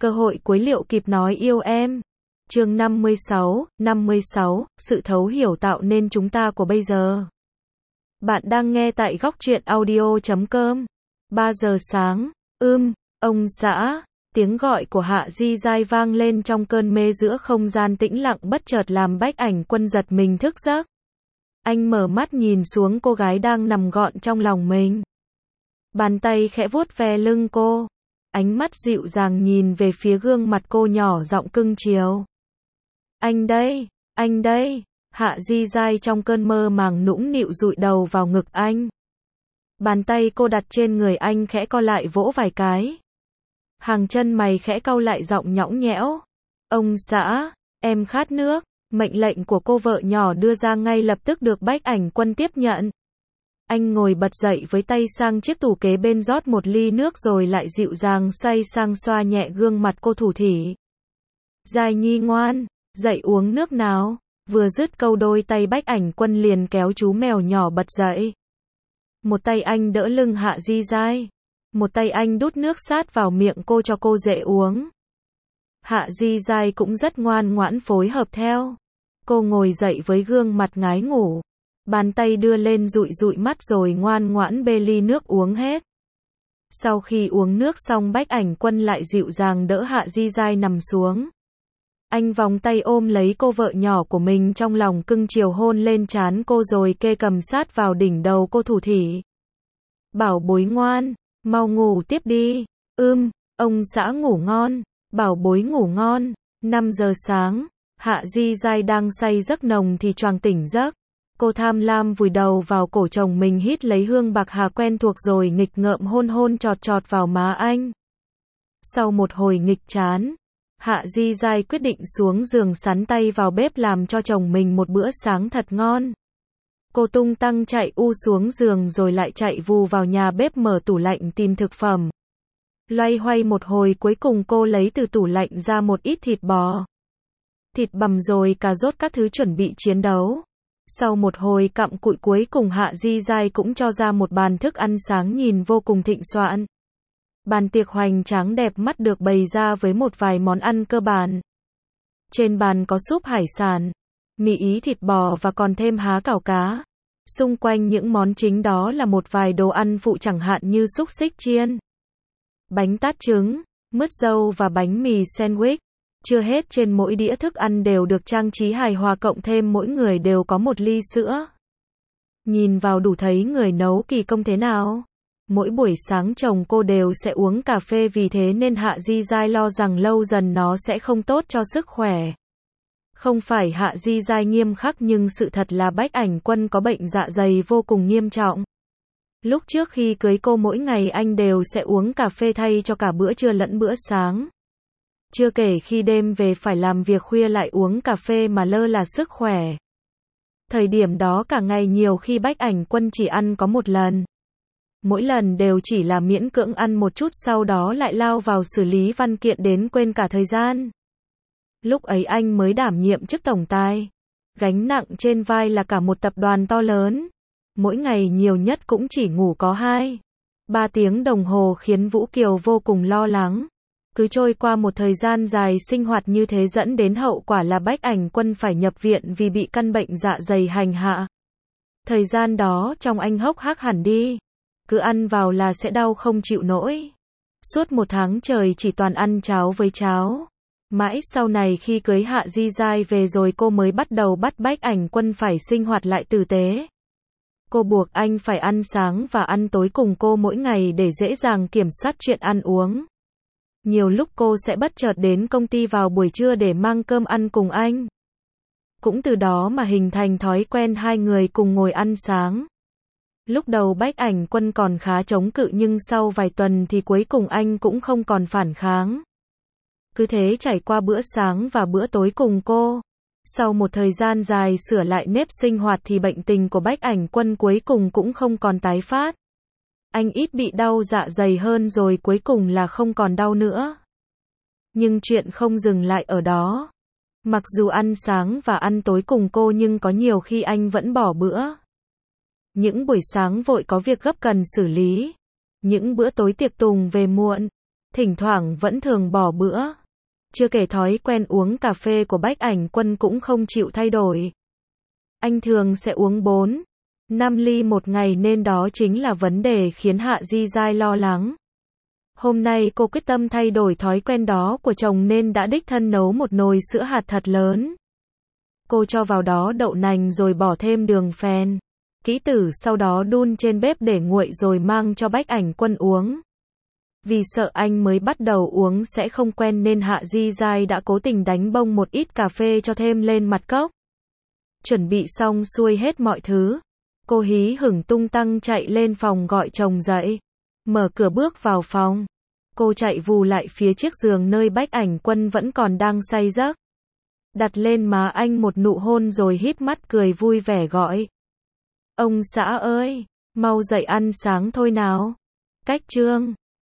Cơ hội cuối liệu kịp nói yêu em. Chương 56, sự thấu hiểu tạo nên chúng ta của bây giờ. Bạn đang nghe tại góc truyện audio.com. 3 giờ sáng, ông xã, tiếng gọi của Hạ Di Giai vang lên trong cơn mê giữa không gian tĩnh lặng bất chợt làm Bách Ảnh Quân giật mình thức giấc. Anh mở mắt nhìn xuống cô gái đang nằm gọn trong lòng mình. Bàn tay khẽ vuốt ve lưng cô. Ánh mắt dịu dàng nhìn về phía gương mặt cô nhỏ giọng cưng chiều. Anh đây, Hạ Di Giai trong cơn mơ màng nũng nịu dụi đầu vào ngực anh. Bàn tay cô đặt trên người anh khẽ co lại vỗ vài cái. Hàng chân mày khẽ cau lại giọng nhõng nhẽo. Ông xã, em khát nước. Mệnh lệnh của cô vợ nhỏ đưa ra ngay lập tức được Bách Ảnh Quân tiếp nhận. Anh ngồi bật dậy với tay sang chiếc tủ kế bên rót một ly nước rồi lại dịu dàng xoay sang xoa nhẹ gương mặt cô thủ thỉ. Giai Nhi ngoan, dậy uống nước nào. Vừa dứt câu đôi tay Bách Ảnh Quân liền kéo chú mèo nhỏ bật dậy. Một tay anh đỡ lưng Hạ Di Giai. Một tay anh đút nước sát vào miệng cô cho cô dễ uống. Hạ Di Giai cũng rất ngoan ngoãn phối hợp theo. Cô ngồi dậy với gương mặt ngái ngủ. Bàn tay đưa lên dụi dụi mắt rồi ngoan ngoãn bê ly nước uống hết. Sau khi uống nước xong Bách Ảnh Quân lại dịu dàng đỡ Hạ Di Giai nằm xuống. Anh vòng tay ôm lấy cô vợ nhỏ của mình trong lòng cưng chiều hôn lên trán cô rồi kê cầm sát vào đỉnh đầu cô thủ thỉ. Bảo bối ngoan, mau ngủ tiếp đi. Ông xã ngủ ngon, bảo bối ngủ ngon. 5 giờ sáng, Hạ Di Giai đang say giấc nồng thì choàng tỉnh giấc. Cô tham lam vùi đầu vào cổ chồng mình hít lấy hương bạc hà quen thuộc rồi nghịch ngợm hôn hôn chọt chọt vào má anh. Sau một hồi nghịch chán, Hạ Di Giai quyết định xuống giường sắn tay vào bếp làm cho chồng mình một bữa sáng thật ngon. Cô tung tăng chạy xuống giường rồi lại chạy vù vào nhà bếp mở tủ lạnh tìm thực phẩm. Loay hoay một hồi cuối cùng cô lấy từ tủ lạnh ra một ít thịt bò, thịt bằm rồi cà rốt các thứ chuẩn bị chiến đấu. Sau một hồi cặm cụi cuối cùng Hạ Di Giai cũng cho ra một bàn thức ăn sáng nhìn vô cùng thịnh soạn. Bàn tiệc hoành tráng đẹp mắt được bày ra với một vài món ăn cơ bản. Trên bàn có súp hải sản, mì ý thịt bò và còn thêm há cảo cá. Xung quanh những món chính đó là một vài đồ ăn phụ chẳng hạn như xúc xích chiên, bánh tát trứng, mứt dâu và bánh mì sandwich. Chưa hết trên mỗi đĩa thức ăn đều được trang trí hài hòa cộng thêm mỗi người đều có một ly sữa. Nhìn vào đủ thấy người nấu kỳ công thế nào. Mỗi buổi sáng chồng cô đều sẽ uống cà phê vì thế nên Hạ Di Giai lo rằng lâu dần nó sẽ không tốt cho sức khỏe. Không phải Hạ Di Giai nghiêm khắc nhưng sự thật là Bách Ảnh Quân có bệnh dạ dày vô cùng nghiêm trọng. Lúc trước khi cưới cô mỗi ngày anh đều sẽ uống cà phê thay cho cả bữa trưa lẫn bữa sáng. Chưa kể khi đêm về phải làm việc khuya lại uống cà phê mà lơ là sức khỏe. Thời điểm đó cả ngày nhiều khi Bách Ảnh Quân chỉ ăn có một lần. Mỗi lần đều chỉ là miễn cưỡng ăn một chút sau đó lại lao vào xử lý văn kiện đến quên cả thời gian. Lúc ấy anh mới đảm nhiệm chức tổng tài. Gánh nặng trên vai là cả một tập đoàn to lớn. Mỗi ngày nhiều nhất cũng chỉ ngủ có 2-3 tiếng đồng hồ khiến Vũ Kiều vô cùng lo lắng. Cứ trôi qua một thời gian dài sinh hoạt như thế dẫn đến hậu quả là Bách Ảnh Quân phải nhập viện vì bị căn bệnh dạ dày hành hạ. Thời gian đó trong anh hốc hác hẳn đi. Cứ ăn vào là sẽ đau không chịu nổi. Suốt 1 tháng trời chỉ toàn ăn cháo với cháo. Mãi sau này khi cưới Hạ Di Giai về rồi cô mới bắt đầu bắt Bách Ảnh Quân phải sinh hoạt lại tử tế. Cô buộc anh phải ăn sáng và ăn tối cùng cô mỗi ngày để dễ dàng kiểm soát chuyện ăn uống. Nhiều lúc cô sẽ bất chợt đến công ty vào buổi trưa để mang cơm ăn cùng anh. Cũng từ đó mà hình thành thói quen hai người cùng ngồi ăn sáng. Lúc đầu Bách Ảnh Quân còn khá chống cự nhưng sau vài tuần thì cuối cùng anh cũng không còn phản kháng. Cứ thế trải qua bữa sáng và bữa tối cùng cô. Sau một thời gian dài sửa lại nếp sinh hoạt thì bệnh tình của Bách Ảnh Quân cuối cùng cũng không còn tái phát. Anh ít bị đau dạ dày hơn rồi cuối cùng là không còn đau nữa. Nhưng chuyện không dừng lại ở đó. Mặc dù ăn sáng và ăn tối cùng cô nhưng có nhiều khi anh vẫn bỏ bữa. Những buổi sáng vội có việc gấp cần xử lý. Những bữa tối tiệc tùng về muộn. thỉnh thoảng vẫn thường bỏ bữa. Chưa kể thói quen uống cà phê của Bách Ảnh Quân cũng không chịu thay đổi. Anh thường sẽ uống 4-5 ly một ngày nên đó chính là vấn đề khiến Hạ Di Giai lo lắng. Hôm nay cô quyết tâm thay đổi thói quen đó của chồng nên đã đích thân nấu một nồi sữa hạt thật lớn. Cô cho vào đó đậu nành rồi bỏ thêm đường phèn. Kỹ tử sau đó đun trên bếp để nguội rồi mang cho Bách Ảnh Quân uống. Vì sợ anh mới bắt đầu uống sẽ không quen nên Hạ Di Giai đã cố tình đánh bông một ít cà phê cho thêm lên mặt cốc. Chuẩn bị xong xuôi hết mọi thứ. Cô hí hửng tung tăng chạy lên phòng gọi chồng dậy. Mở cửa bước vào phòng. Cô chạy vù lại phía chiếc giường nơi Bách Ảnh Quân vẫn còn đang say giấc. Đặt lên má anh một nụ hôn rồi híp mắt cười vui vẻ gọi. Ông xã ơi, mau dậy ăn sáng thôi nào. Cách chương